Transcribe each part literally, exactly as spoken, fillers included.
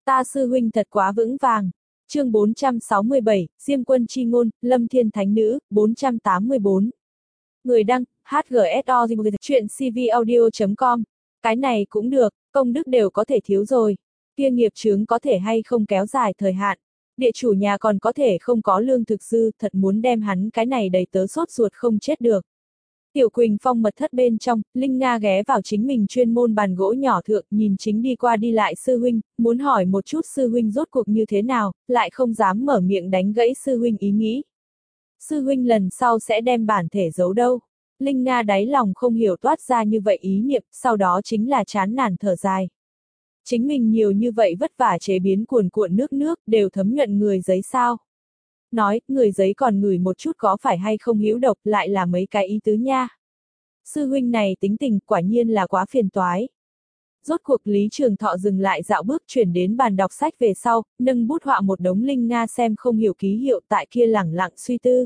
Ta sư huynh thật quá vững vàng. Chương bốn trăm sáu mươi bảy, Diêm Quân chi ngôn, Lâm Thiên Thánh Nữ, bốn trăm tám mươi bốn. Người đăng, hát giê ét o chuyện c v audio chấm com. Cái này cũng được, công đức đều có thể thiếu rồi. Kia nghiệp chướng có thể hay không kéo dài thời hạn. Địa chủ nhà còn có thể không có lương thực dư, thật muốn đem hắn cái này đầy tớ sốt ruột không chết được. Tiểu Quỳnh Phong mật thất bên trong, Linh Nga ghé vào chính mình chuyên môn bàn gỗ nhỏ thượng, nhìn chính đi qua đi lại sư huynh, muốn hỏi một chút sư huynh rốt cuộc như thế nào, lại không dám mở miệng đánh gãy sư huynh ý nghĩ. Sư huynh lần sau sẽ đem bản thể giấu đâu? Linh Nga đáy lòng không hiểu toát ra như vậy ý niệm, sau đó chính là chán nản thở dài. Chính mình nhiều như vậy vất vả chế biến cuồn cuộn nước nước, đều thấm nhuận người giấy sao? Nói, người giấy còn ngửi một chút có phải hay không hữu độc, lại là mấy cái ý tứ nha. Sư huynh này tính tình quả nhiên là quá phiền toái. Rốt cuộc Lý Trường Thọ dừng lại dạo bước chuyển đến bàn đọc sách về sau, nâng bút họa một đống Linh Nga xem không hiểu ký hiệu tại kia lẳng lặng suy tư.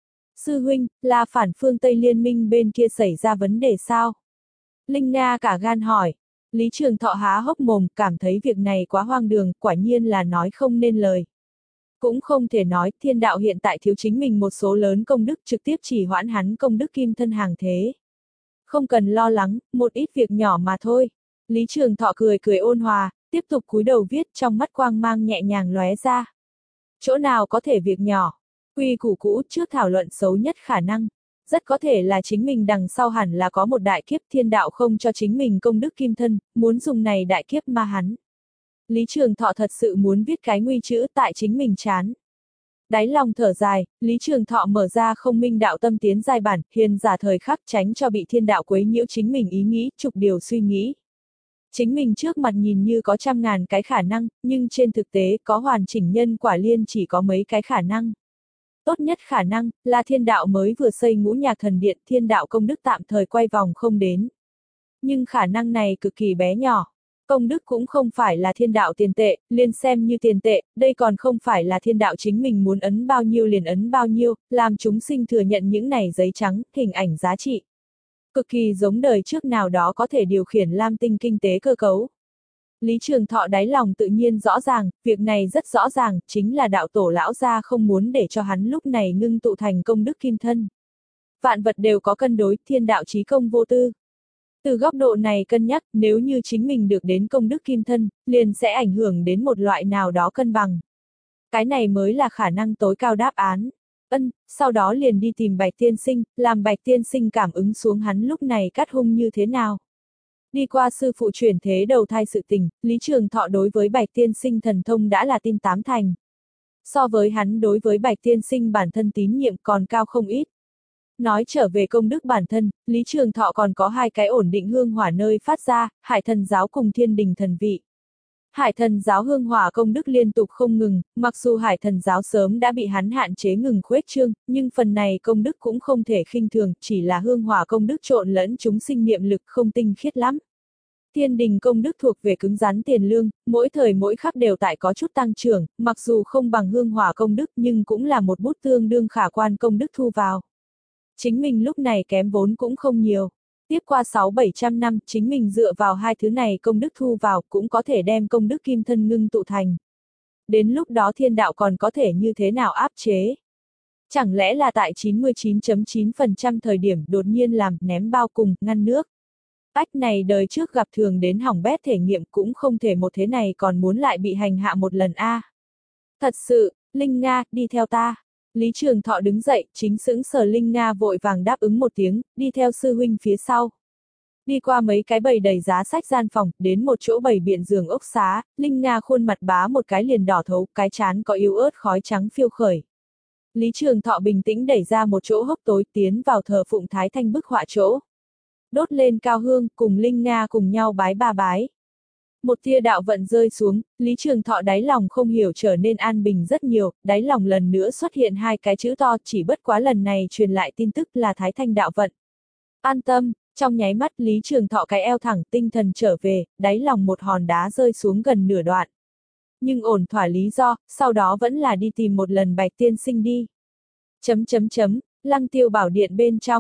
Sư huynh, là phản phương Tây Liên minh bên kia xảy ra vấn đề sao? Linh Nga cả gan hỏi. Lý Trường Thọ há hốc mồm, cảm thấy việc này quá hoang đường, quả nhiên là nói không nên lời. Cũng không thể nói, thiên đạo hiện tại thiếu chính mình một số lớn công đức trực tiếp chỉ hoãn hắn công đức kim thân hàng thế. Không cần lo lắng, một ít việc nhỏ mà thôi. Lý Trường Thọ cười cười ôn hòa, tiếp tục cúi đầu viết, trong mắt quang mang nhẹ nhàng lóe ra. Chỗ nào có thể việc nhỏ? Quy củ cũ trước thảo luận xấu nhất khả năng. Rất có thể là chính mình đằng sau hẳn là có một đại kiếp, thiên đạo không cho chính mình công đức kim thân, muốn dùng này đại kiếp ma hắn. Lý Trường Thọ thật sự muốn viết cái nguy chữ tại chính mình chán. Đáy lòng thở dài, Lý Trường Thọ mở ra không minh đạo tâm tiến giai bản, hiền giả thời khắc tránh cho bị thiên đạo quấy nhiễu chính mình ý nghĩ, chục điều suy nghĩ. Chính mình trước mặt nhìn như có trăm ngàn cái khả năng, nhưng trên thực tế có hoàn chỉnh nhân quả liên chỉ có mấy cái khả năng. Tốt nhất khả năng, là thiên đạo mới vừa xây ngũ nhạc thần điện, thiên đạo công đức tạm thời quay vòng không đến. Nhưng khả năng này cực kỳ bé nhỏ. Công đức cũng không phải là thiên đạo tiền tệ, liền xem như tiền tệ, đây còn không phải là thiên đạo chính mình muốn ấn bao nhiêu liền ấn bao nhiêu, làm chúng sinh thừa nhận những này giấy trắng, hình ảnh giá trị. Cực kỳ giống đời trước nào đó có thể điều khiển lam tinh kinh tế cơ cấu. Lý Trường Thọ đáy lòng tự nhiên rõ ràng, việc này rất rõ ràng, chính là đạo tổ lão gia không muốn để cho hắn lúc này ngưng tụ thành công đức kim thân. Vạn vật đều có cân đối, thiên đạo chí công vô tư. Từ góc độ này cân nhắc, nếu như chính mình được đến công đức kim thân, liền sẽ ảnh hưởng đến một loại nào đó cân bằng. Cái này mới là khả năng tối cao đáp án. Ân, sau đó liền đi tìm Bạch Tiên Sinh, làm Bạch Tiên Sinh cảm ứng xuống hắn lúc này cắt hung như thế nào. Đi qua sư phụ chuyển thế đầu thai sự tình, Lý Trường Thọ đối với Bạch Tiên Sinh thần thông đã là tin tám thành. So với hắn đối với Bạch Tiên Sinh bản thân tín nhiệm còn cao không ít. Nói trở về công đức bản thân, Lý Trường Thọ còn có hai cái ổn định hương hỏa nơi phát ra, Hải Thần Giáo cùng Thiên Đình Thần Vị. Hải Thần Giáo hương hỏa công đức liên tục không ngừng, mặc dù Hải Thần Giáo sớm đã bị hắn hạn chế ngừng khuếch trương, nhưng phần này công đức cũng không thể khinh thường, chỉ là hương hỏa công đức trộn lẫn chúng sinh niệm lực không tinh khiết lắm. Thiên Đình công đức thuộc về cứng rắn tiền lương, mỗi thời mỗi khắc đều tại có chút tăng trưởng, mặc dù không bằng hương hỏa công đức nhưng cũng là một bút tương đương khả quan công đức thu vào. Chính mình lúc này kém vốn cũng không nhiều. Tiếp qua sáu bảy trăm năm, chính mình dựa vào hai thứ này công đức thu vào cũng có thể đem công đức kim thân ngưng tụ thành. Đến lúc đó thiên đạo còn có thể như thế nào áp chế? Chẳng lẽ là tại chín mươi chín phẩy chín phần trăm thời điểm đột nhiên làm ném bao cùng, ngăn nước? Ách này đời trước gặp thường đến hỏng bét thể nghiệm cũng không thể một thế này còn muốn lại bị hành hạ một lần a. À. Thật sự, Linh Nga, đi theo ta. Lý Trường Thọ đứng dậy, chính sững sờ Linh Nga vội vàng đáp ứng một tiếng, đi theo sư huynh phía sau. Đi qua mấy cái bầy đầy giá sách gian phòng, đến một chỗ bầy biện giường ốc xá, Linh Nga khuôn mặt bá một cái liền đỏ thấu, cái chán có yếu ớt khói trắng phiêu khởi. Lý Trường Thọ bình tĩnh đẩy ra một chỗ hốc tối tiến vào thờ phụng Thái Thanh bức họa chỗ. Đốt lên cao hương, cùng Linh Nga cùng nhau bái ba bái. Một tia đạo vận rơi xuống, Lý Trường Thọ đáy lòng không hiểu trở nên an bình rất nhiều, đáy lòng lần nữa xuất hiện hai cái chữ to, chỉ bất quá lần này truyền lại tin tức là Thái Thanh đạo vận. An tâm, trong nháy mắt Lý Trường Thọ cái eo thẳng tinh thần trở về, đáy lòng một hòn đá rơi xuống gần nửa đoạn. Nhưng ổn thỏa lý do, sau đó vẫn là đi tìm một lần Bạch Tiên Sinh đi. Chấm chấm chấm, Lăng Tiêu Bảo Điện bên trong.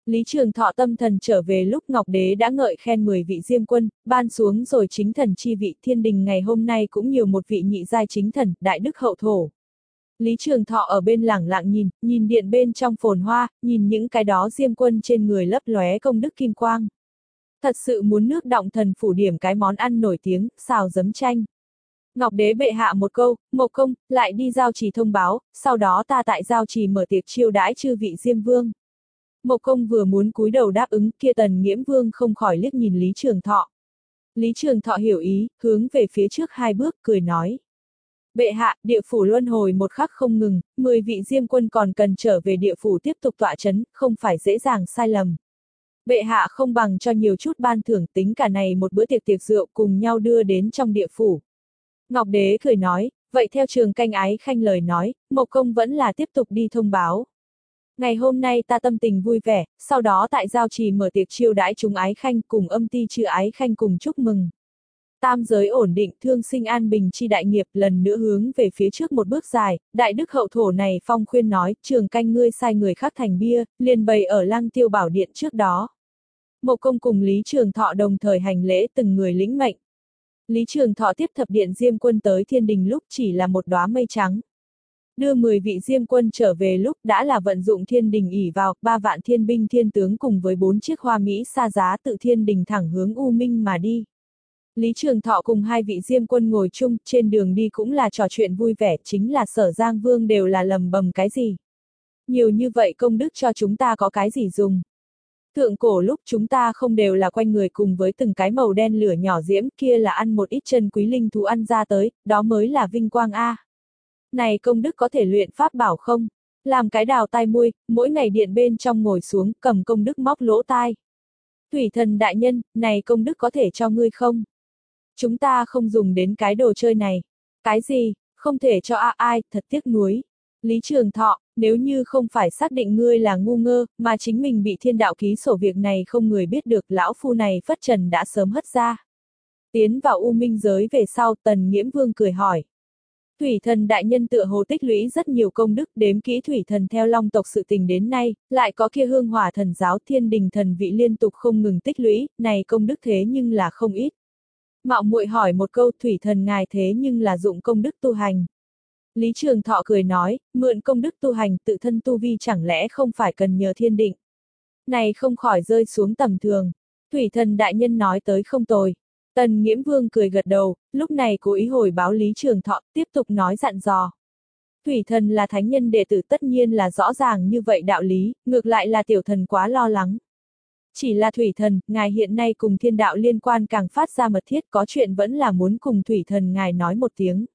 Lý Trường Thọ tâm thần trở về lúc Ngọc Đế đã ngợi khen mười vị diêm quân, ban xuống rồi chính thần chi vị thiên đình ngày hôm nay cũng nhiều một vị nhị giai chính thần, đại đức hậu thổ. Lý Trường Thọ ở bên lẳng lặng nhìn, nhìn điện bên trong phồn hoa, nhìn những cái đó diêm quân trên người lấp lóe công đức kim quang. Thật sự muốn nước động thần phủ điểm cái món ăn nổi tiếng, xào giấm chanh. Ngọc Đế bệ hạ một câu, Mộc Công, lại đi giao trì thông báo, sau đó ta tại giao trì mở tiệc chiêu đãi chư vị diêm vương. Mộc Công vừa muốn cúi đầu đáp ứng, kia Tần Nghiễm Vương không khỏi liếc nhìn Lý Trường Thọ. Lý Trường Thọ hiểu ý, hướng về phía trước hai bước, cười nói. Bệ hạ, địa phủ luân hồi một khắc không ngừng, mười vị diêm quân còn cần trở về địa phủ tiếp tục tọa chấn, không phải dễ dàng sai lầm. Bệ hạ không bằng cho nhiều chút ban thưởng tính cả này một bữa tiệc tiệc rượu cùng nhau đưa đến trong địa phủ. Ngọc Đế cười nói, vậy theo Trường Canh Ái Khanh lời nói, Mộc Công vẫn là tiếp tục đi thông báo. Ngày hôm nay ta tâm tình vui vẻ, sau đó tại giao trì mở tiệc chiêu đãi chúng Ái Khanh cùng âm ty chư Ái Khanh cùng chúc mừng. Tam giới ổn định thương sinh an bình chi đại nghiệp lần nữa hướng về phía trước một bước dài, đại đức hậu thổ này phong khuyên nói, Trường Canh ngươi sai người khác thành bia, liền bày ở Lăng Tiêu Bảo Điện trước đó. Mộc Công cùng Lý Trường Thọ đồng thời hành lễ từng người lĩnh mệnh. Lý Trường Thọ tiếp thập điện diêm quân tới thiên đình lúc chỉ là một đóa mây trắng. Đưa mười vị diêm quân trở về lúc đã là vận dụng thiên đình ỷ vào, ba vạn thiên binh thiên tướng cùng với bốn chiếc hoa Mỹ xa giá tự thiên đình thẳng hướng U Minh mà đi. Lý Trường Thọ cùng hai vị diêm quân ngồi chung, trên đường đi cũng là trò chuyện vui vẻ, chính là Sở Giang Vương đều là lầm bầm cái gì. Nhiều như vậy công đức cho chúng ta có cái gì dùng. Thượng cổ lúc chúng ta không đều là quanh người cùng với từng cái màu đen lửa nhỏ diễm kia là ăn một ít chân quý linh thú ăn ra tới, đó mới là vinh quang a. Này công đức có thể luyện pháp bảo không? Làm cái đào tai muôi, mỗi ngày điện bên trong ngồi xuống cầm công đức móc lỗ tai. Thủy thần đại nhân, này công đức có thể cho ngươi không? Chúng ta không dùng đến cái đồ chơi này. Cái gì, không thể cho a ai, thật tiếc nuối. Lý Trường Thọ, nếu như không phải xác định ngươi là ngu ngơ, mà chính mình bị thiên đạo ký sổ việc này không người biết được, lão phu này phất trần đã sớm hất ra. Tiến vào U Minh giới về sau, Tần Nghiễm Vương cười hỏi. Thủy thần đại nhân tựa hồ tích lũy rất nhiều công đức, đếm kỹ thủy thần theo long tộc sự tình đến nay, lại có kia hương hỏa thần giáo thiên đình thần vị liên tục không ngừng tích lũy, này công đức thế nhưng là không ít. Mạo muội hỏi một câu, thủy thần ngài thế nhưng là dụng công đức tu hành. Lý Trường Thọ cười nói, mượn công đức tu hành tự thân tu vi chẳng lẽ không phải cần nhờ thiên định. Này không khỏi rơi xuống tầm thường. Thủy thần đại nhân nói tới không tồi. Tần Nghiễm Vương cười gật đầu, lúc này cố ý hồi báo Lý Trường Thọ, tiếp tục nói dặn dò. Thủy thần là thánh nhân đệ tử tất nhiên là rõ ràng như vậy đạo lý, ngược lại là tiểu thần quá lo lắng. Chỉ là thủy thần, ngài hiện nay cùng thiên đạo liên quan càng phát ra mật thiết, có chuyện vẫn là muốn cùng thủy thần ngài nói một tiếng.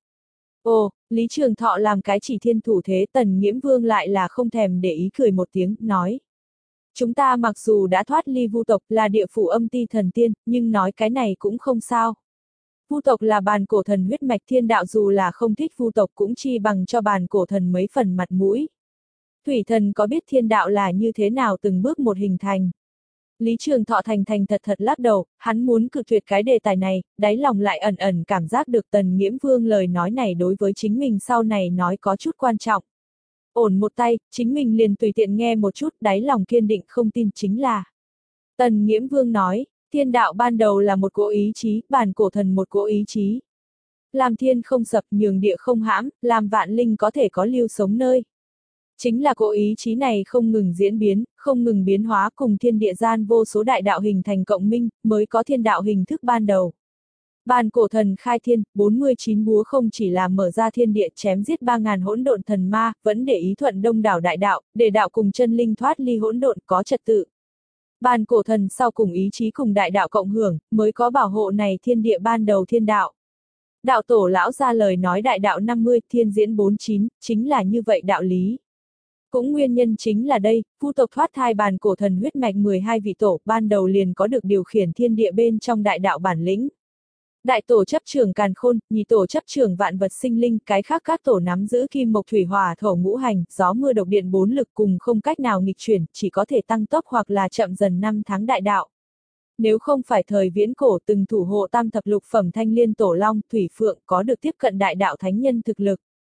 Ồ, Lý Trường Thọ làm cái chỉ thiên thủ thế, Tần Nghiễm Vương lại là không thèm để ý cười một tiếng, nói. Chúng ta mặc dù đã thoát ly vu tộc là địa phủ âm ti thần tiên, nhưng nói cái này cũng không sao. Vu tộc là bàn cổ thần huyết mạch, thiên đạo dù là không thích vu tộc cũng chi bằng cho bàn cổ thần mấy phần mặt mũi. Thủy thần có biết thiên đạo là như thế nào từng bước một hình thành. Lý Trường Thọ thành thành thật thật lắc đầu, hắn muốn cự tuyệt cái đề tài này, đáy lòng lại ẩn ẩn cảm giác được Tần Nghiễm Vương lời nói này đối với chính mình sau này nói có chút quan trọng. Ổn một tay, chính mình liền tùy tiện nghe một chút, đáy lòng kiên định không tin chính là. Tần Nghiễm Vương nói, thiên đạo ban đầu là một cỗ ý chí, bàn cổ thần một cỗ ý chí. Làm thiên không sập, nhường địa không hãm, làm vạn linh có thể có lưu sống nơi. Chính là cỗ ý chí này không ngừng diễn biến, không ngừng biến hóa cùng thiên địa gian vô số đại đạo hình thành cộng minh, mới có thiên đạo hình thức ban đầu. Bàn cổ thần khai thiên, bốn mươi chín búa không chỉ là mở ra thiên địa chém giết ba ngàn hỗn độn thần ma, vẫn để ý thuận đông đảo đại đạo, để đạo cùng chân linh thoát ly hỗn độn có trật tự. Bàn cổ thần sau cùng ý chí cùng đại đạo cộng hưởng, mới có bảo hộ này thiên địa ban đầu thiên đạo. Đạo tổ lão ra lời nói đại đạo năm mươi, thiên diễn bốn mươi chín, chính là như vậy đạo lý. Cũng nguyên nhân chính là đây, vu tộc thoát thai bàn cổ thần huyết mạch mười hai vị tổ, ban đầu liền có được điều khiển thiên địa bên trong đại đạo bản lĩnh. Đại tổ chấp trưởng càn khôn, nhị tổ chấp trưởng vạn vật sinh linh, cái khác các tổ nắm giữ kim mộc thủy hỏa thổ ngũ hành, gió mưa độc điện bốn lực cùng không cách nào nghịch chuyển, chỉ có thể tăng tốc hoặc là chậm dần năm tháng đại đạo. Nếu không phải thời viễn cổ từng thủ hộ tam thập lục phẩm thanh liên tổ long, thủy phượng có được tiếp cận đại đạo thánh nhân thực lực.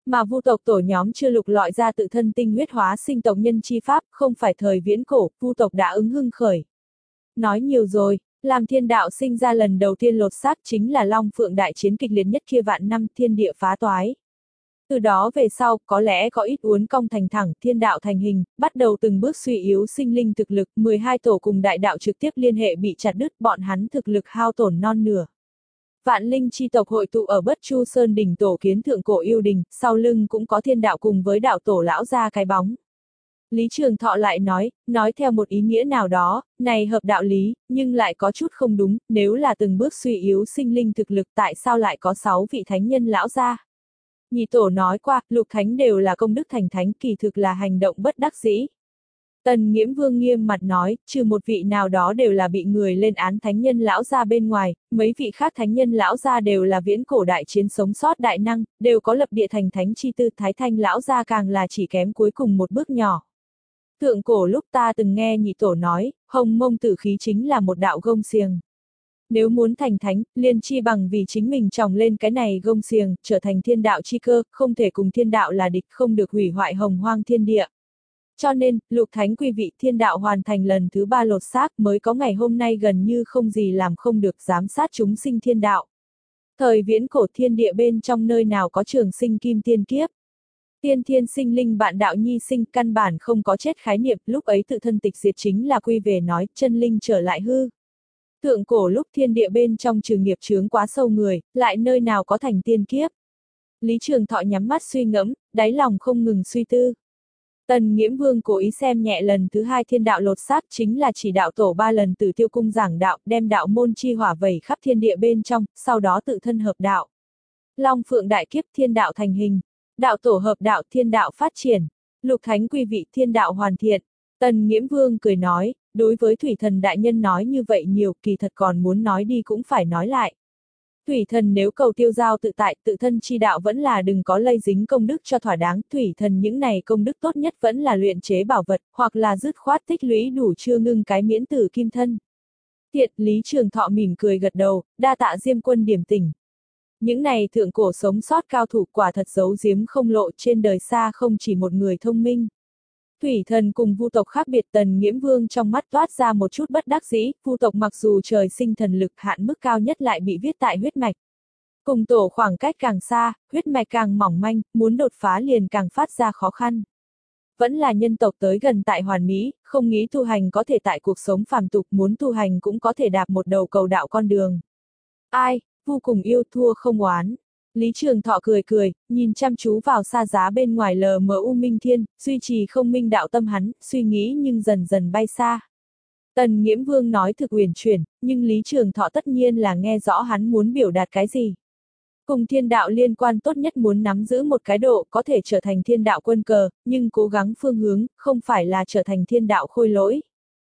Mà Vu tộc tổ nhóm chưa lục lọi ra tự thân tinh huyết hóa sinh tộc nhân chi pháp, không phải thời viễn cổ, Vu tộc đã ứng hưng khởi. Nói nhiều rồi, làm thiên đạo sinh ra lần đầu tiên lột xác chính là Long Phượng đại chiến kịch liệt nhất kia vạn năm thiên địa phá toái. Từ đó về sau, có lẽ có ít uốn cong thành thẳng, thiên đạo thành hình, bắt đầu từng bước suy yếu sinh linh thực lực, mười hai tổ cùng đại đạo trực tiếp liên hệ bị chặt đứt, bọn hắn thực lực hao tổn non nửa. Vạn linh chi tộc hội tụ ở Bất Chu Sơn đỉnh tổ kiến thượng cổ yêu đình, sau lưng cũng có thiên đạo cùng với đạo tổ lão ra cái bóng. Lý Trường Thọ lại nói, nói theo một ý nghĩa nào đó, này hợp đạo lý, nhưng lại có chút không đúng, nếu là từng bước suy yếu sinh linh thực lực tại sao lại có sáu vị thánh nhân lão ra. Nhị tổ nói qua, lục thánh đều là công đức thành thánh, kỳ thực là hành động bất đắc dĩ. Tần Nghiễm Vương nghiêm mặt nói, trừ một vị nào đó đều là bị người lên án thánh nhân lão gia bên ngoài, mấy vị khác thánh nhân lão gia đều là viễn cổ đại chiến sống sót đại năng, đều có lập địa thành thánh chi tư, Thái Thanh lão gia càng là chỉ kém cuối cùng một bước nhỏ. Thượng cổ lúc ta từng nghe nhị tổ nói, hồng mông tử khí chính là một đạo gông xiềng. Nếu muốn thành thánh, liền chi bằng vì chính mình trồng lên cái này gông xiềng, trở thành thiên đạo chi cơ, không thể cùng thiên đạo là địch, không được hủy hoại hồng hoang thiên địa. Cho nên, lục thánh quy vị thiên đạo hoàn thành lần thứ ba lột xác mới có ngày hôm nay gần như không gì làm không được giám sát chúng sinh thiên đạo. Thời viễn cổ thiên địa bên trong nơi nào có trường sinh kim tiên kiếp. Tiên thiên sinh linh bạn đạo nhi sinh căn bản không có chết khái niệm, lúc ấy tự thân tịch diệt chính là quy về nói, chân linh trở lại hư. Thượng cổ lúc thiên địa bên trong trừ nghiệp chướng quá sâu người, lại nơi nào có thành tiên kiếp. Lý Trường Thọ nhắm mắt suy ngẫm, đáy lòng không ngừng suy tư. Tần Nghiễm Vương cố ý xem nhẹ lần thứ hai thiên đạo lột xác chính là chỉ đạo tổ ba lần từ tiêu cung giảng đạo, đem đạo môn chi hỏa vẩy khắp thiên địa bên trong, sau đó tự thân hợp đạo. Long Phượng đại kiếp thiên đạo thành hình, đạo tổ hợp đạo thiên đạo phát triển, lục thánh quy vị thiên đạo hoàn thiện. Tần Nghiễm Vương cười nói, đối với Thủy Thần đại nhân nói như vậy nhiều, kỳ thật còn muốn nói đi cũng phải nói lại. Thủy Thần nếu cầu tiêu giao tự tại, tự thân chi đạo vẫn là đừng có lây dính công đức cho thỏa đáng, Thủy Thần những này công đức tốt nhất vẫn là luyện chế bảo vật, hoặc là dứt khoát tích lũy đủ chưa ngưng cái miễn tử kim thân. Thiện, Lý Trường Thọ mỉm cười gật đầu, đa tạ Diêm Quân điểm tỉnh. Những này thượng cổ sống sót cao thủ quả thật giấu giếm không lộ, trên đời xa không chỉ một người thông minh. Thủy Thần cùng Vu tộc khác biệt, Tần Nghiễm Vương trong mắt toát ra một chút bất đắc dĩ, Vu tộc mặc dù trời sinh thần lực hạn mức cao nhất lại bị viết tại huyết mạch. Cùng tổ khoảng cách càng xa, huyết mạch càng mỏng manh, muốn đột phá liền càng phát ra khó khăn. Vẫn là nhân tộc tới gần tại hoàn mỹ, không nghĩ tu hành có thể tại cuộc sống phàm tục, muốn tu hành cũng có thể đạp một đầu cầu đạo con đường. Ai, Vu cùng yêu thua không oán. Lý Trường Thọ cười cười, nhìn chăm chú vào xa giá bên ngoài lờ mờ u minh thiên, duy trì không minh đạo tâm hắn, suy nghĩ nhưng dần dần bay xa. Tần Nghiễm Vương nói thực uyển chuyển, nhưng Lý Trường Thọ tất nhiên là nghe rõ hắn muốn biểu đạt cái gì. Cùng thiên đạo liên quan tốt nhất muốn nắm giữ một cái độ có thể trở thành thiên đạo quân cờ, nhưng cố gắng phương hướng, không phải là trở thành thiên đạo khôi lỗi.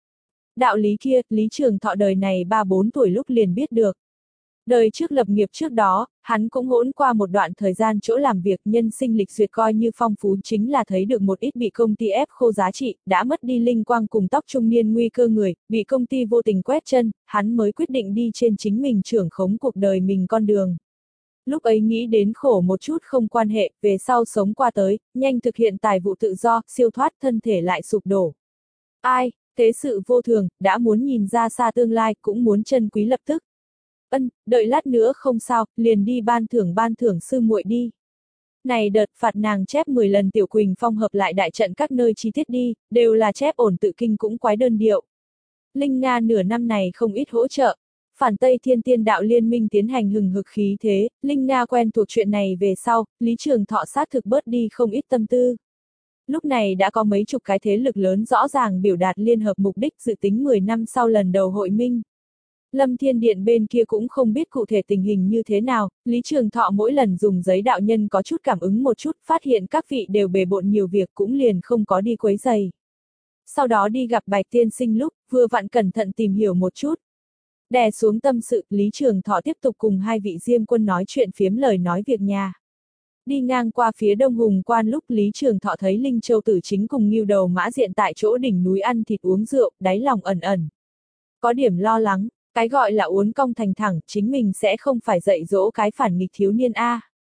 Đạo lý kia, Lý Trường Thọ đời này ba bốn tuổi lúc liền biết được. Đời trước lập nghiệp trước đó, hắn cũng hỗn qua một đoạn thời gian chỗ làm việc, nhân sinh lịch duyệt coi như phong phú, chính là thấy được một ít bị công ty ép khô giá trị, đã mất đi linh quang cùng tóc trung niên nguy cơ người, bị công ty vô tình quét chân, hắn mới quyết định đi trên chính mình trưởng khống cuộc đời mình con đường. Lúc ấy nghĩ đến khổ một chút không quan hệ, về sau sống qua tới, nhanh thực hiện tài vụ tự do, siêu thoát thân thể lại sụp đổ. Ai, thế sự vô thường, đã muốn nhìn ra xa tương lai, cũng muốn trân quý lập tức. Ân, đợi lát nữa không sao, liền đi ban thưởng ban thưởng sư muội đi. Này đợt phạt nàng chép mười lần Tiểu Quỳnh Phong hợp lại đại trận các nơi chi tiết đi, đều là chép ổn tự kinh cũng quái đơn điệu. Linh Nga nửa năm này không ít hỗ trợ. Phản Tây Thiên Tiên Đạo Liên minh tiến hành hừng hực khí thế, Linh Nga quen thuộc chuyện này về sau, Lý Trường Thọ sát thực bớt đi không ít tâm tư. Lúc này đã có mấy chục cái thế lực lớn rõ ràng biểu đạt liên hợp mục đích dự tính mười năm sau lần đầu hội minh. Lâm Thiên Điện bên kia cũng không biết cụ thể tình hình như thế nào, Lý Trường Thọ mỗi lần dùng giấy đạo nhân có chút cảm ứng một chút, phát hiện các vị đều bề bộn nhiều việc cũng liền không có đi quấy giày. Sau đó đi gặp Bạch Tiên Sinh lúc, vừa vặn cẩn thận tìm hiểu một chút. Đè xuống tâm sự, Lý Trường Thọ tiếp tục cùng hai vị Diêm Quân nói chuyện phiếm lời nói việc nhà. Đi ngang qua phía Đông Hùng Quan lúc Lý Trường Thọ thấy Linh Châu Tử Chính cùng Ngưu Đầu Mã Diện tại chỗ đỉnh núi ăn thịt uống rượu, đáy lòng ẩn ẩn. Có điểm lo lắng. Cái gọi là uốn cong thành thẳng, chính mình sẽ không phải dạy dỗ cái phản nghịch thiếu niên a.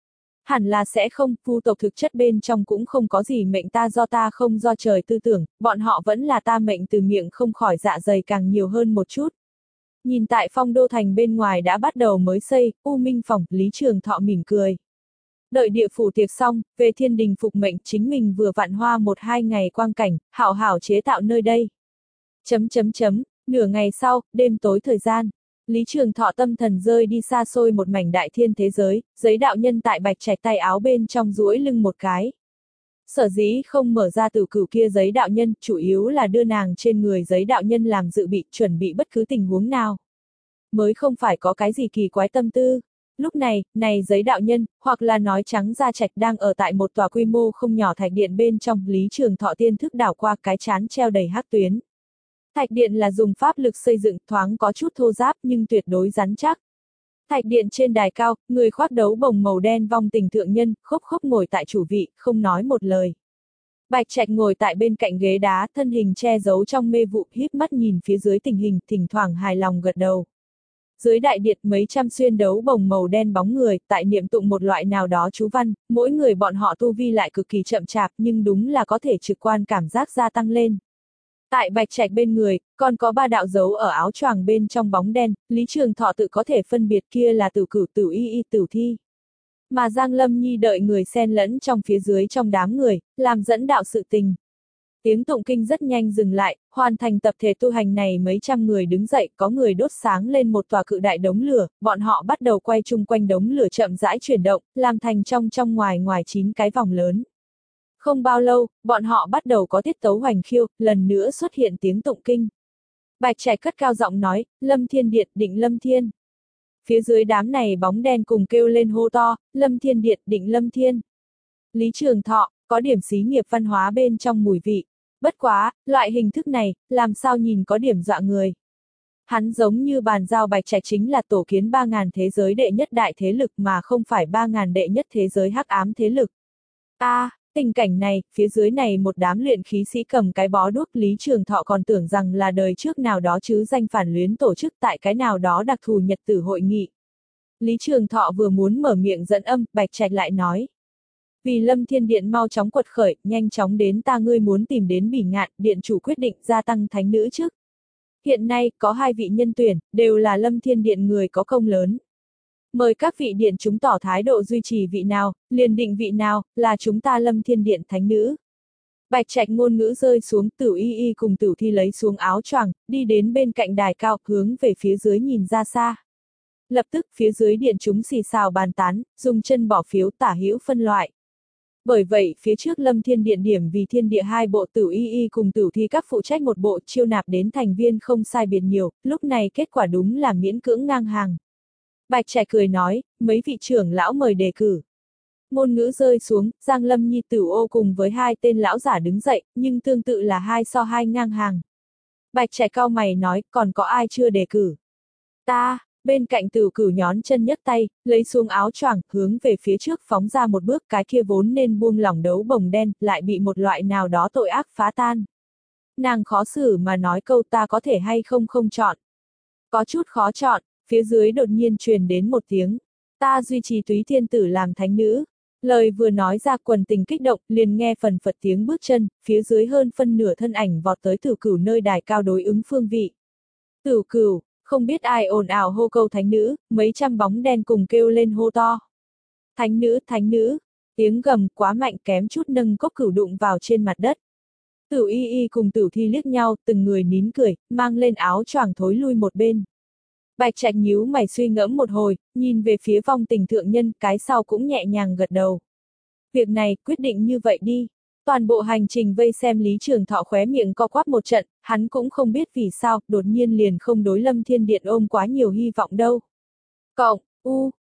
Hẳn là sẽ không, vu tộc thực chất bên trong cũng không có gì mệnh ta do ta không do trời tư tưởng, bọn họ vẫn là ta mệnh từ miệng không khỏi dạ dày càng nhiều hơn một chút. Nhìn tại Phong Đô Thành bên ngoài đã bắt đầu mới xây, U Minh Phòng, Lý Trường Thọ mỉm cười. Đợi địa phủ tiệc xong, về thiên đình phục mệnh chính mình vừa vạn hoa một hai ngày quang cảnh, hảo hảo chế tạo nơi đây. Chấm chấm chấm, nửa ngày sau, đêm tối thời gian. Lý Trường Thọ tâm thần rơi đi xa xôi một mảnh đại thiên thế giới, giấy đạo nhân tại bạch trạch tay áo bên trong duỗi lưng một cái. Sở dĩ không mở ra tử cửu kia giấy đạo nhân, chủ yếu là đưa nàng trên người giấy đạo nhân làm dự bị, chuẩn bị bất cứ tình huống nào. Mới không phải có cái gì kỳ quái tâm tư. Lúc này, này giấy đạo nhân, hoặc là nói trắng ra trạch đang ở tại một tòa quy mô không nhỏ thạch điện bên trong, Lý Trường Thọ tiên thức đảo qua cái chán treo đầy hắc tuyến. Thạch điện là dùng pháp lực xây dựng, thoáng có chút thô ráp nhưng tuyệt đối rắn chắc. Thạch điện trên đài cao, người khoác đấu bồng màu đen vong tình thượng nhân, khốc khốc ngồi tại chủ vị, không nói một lời. Bạch Trạch ngồi tại bên cạnh ghế đá, thân hình che giấu trong mê vụ, híp mắt nhìn phía dưới tình hình, thỉnh thoảng hài lòng gật đầu. Dưới đại điện mấy trăm xuyên đấu bồng màu đen bóng người, tại niệm tụng một loại nào đó chú văn, mỗi người bọn họ tu vi lại cực kỳ chậm chạp nhưng đúng là có thể trực quan cảm giác gia tăng lên. Tại Bạch Trạch bên người, còn có ba đạo dấu ở áo choàng bên trong bóng đen, Lý Trường Thọ tự có thể phân biệt kia là Tử Cửu, Tử Y Y, Tử Thi. Mà Giang Lâm Nhi đợi người xen lẫn trong phía dưới trong đám người, làm dẫn đạo sự tình. Tiếng tụng kinh rất nhanh dừng lại, hoàn thành tập thể tu hành này mấy trăm người đứng dậy, có người đốt sáng lên một tòa cự đại đống lửa, bọn họ bắt đầu quay chung quanh đống lửa chậm rãi chuyển động, làm thành trong trong ngoài ngoài chín cái vòng lớn. Không bao lâu, bọn họ bắt đầu có tiết tấu hoành khiêu, lần nữa xuất hiện tiếng tụng kinh. Bạch Trạch cất cao giọng nói, Lâm Thiên Điện, định Lâm Thiên. Phía dưới đám này bóng đen cùng kêu lên hô to, Lâm Thiên Điện, định Lâm Thiên. Lý Trường Thọ, có điểm xí nghiệp văn hóa bên trong mùi vị. Bất quá, loại hình thức này, làm sao nhìn có điểm dọa người. Hắn giống như bàn giao Bạch Trạch chính là tổ kiến ba ngàn thế giới đệ nhất đại thế lực mà không phải ba ngàn đệ nhất thế giới hắc ám thế lực. A, à, tình cảnh này, phía dưới này một đám luyện khí sĩ cầm cái bó đuốc, Lý Trường Thọ còn tưởng rằng là đời trước nào đó chứ danh phản luyến tổ chức tại cái nào đó đặc thù nhật tử hội nghị. Lý Trường Thọ vừa muốn mở miệng dẫn âm, Bạch Trạch lại nói. Vì Lâm Thiên Điện mau chóng quật khởi, nhanh chóng đến ta ngươi muốn tìm đến Bỉ Ngạn, điện chủ quyết định gia tăng thánh nữ chức. Hiện nay, có hai vị nhân tuyển, đều là Lâm Thiên Điện người có công lớn. Mời các vị điện chúng tỏ thái độ duy trì vị nào, liền định vị nào, là chúng ta Lâm Thiên Điện thánh nữ. Bạch Trạch ngôn ngữ rơi xuống, Tử Y Y cùng Tử Thi lấy xuống áo choàng, đi đến bên cạnh đài cao, hướng về phía dưới nhìn ra xa. Lập tức, phía dưới điện chúng xì xào bàn tán, dùng chân bỏ phiếu tả hữu phân loại. Bởi vậy, phía trước Lâm Thiên Điện điểm vì thiên địa hai bộ Tử Y Y cùng Tử Thi các phụ trách một bộ chiêu nạp đến thành viên không sai biệt nhiều, lúc này kết quả đúng là miễn cưỡng ngang hàng. Bạch Trạch cười nói, mấy vị trưởng lão mời đề cử. Ngôn ngữ rơi xuống, Giang Lâm Nhi Tử Ô cùng với hai tên lão giả đứng dậy, nhưng tương tự là hai so hai ngang hàng. Bạch Trạch cau mày nói, còn có ai chưa đề cử? Ta, bên cạnh Tử Cửu nhón chân nhấc tay, lấy xuống áo choàng, hướng về phía trước phóng ra một bước, cái kia vốn nên buông lỏng đấu bồng đen, lại bị một loại nào đó tội ác phá tan. Nàng khó xử mà nói câu ta có thể hay không không chọn. Có chút khó chọn. Phía dưới đột nhiên truyền đến một tiếng, ta duy trì Túy Thiên Tử làm thánh nữ. Lời vừa nói ra quần tình kích động, liền nghe phần phật tiếng bước chân, phía dưới hơn phân nửa thân ảnh vọt tới Tử Cửu nơi đài cao đối ứng phương vị. Tử Cửu, không biết ai ồn ào hô câu thánh nữ, mấy trăm bóng đen cùng kêu lên hô to. Thánh nữ, thánh nữ, tiếng gầm quá mạnh kém chút nâng cốc cửu đụng vào trên mặt đất. Tử Y Y cùng Tử Thi liếc nhau, từng người nín cười, mang lên áo choàng thối lui một bên. Bạch Trạch nhíu mày suy ngẫm một hồi, nhìn về phía vong tình thượng nhân, cái sau cũng nhẹ nhàng gật đầu. Việc này, quyết định như vậy đi. Toàn bộ hành trình vây xem Lý Trường Thọ khóe miệng co quắp một trận, hắn cũng không biết vì sao, đột nhiên liền không đối Lâm Thiên Điện ôm quá nhiều hy vọng đâu. Cộng, u,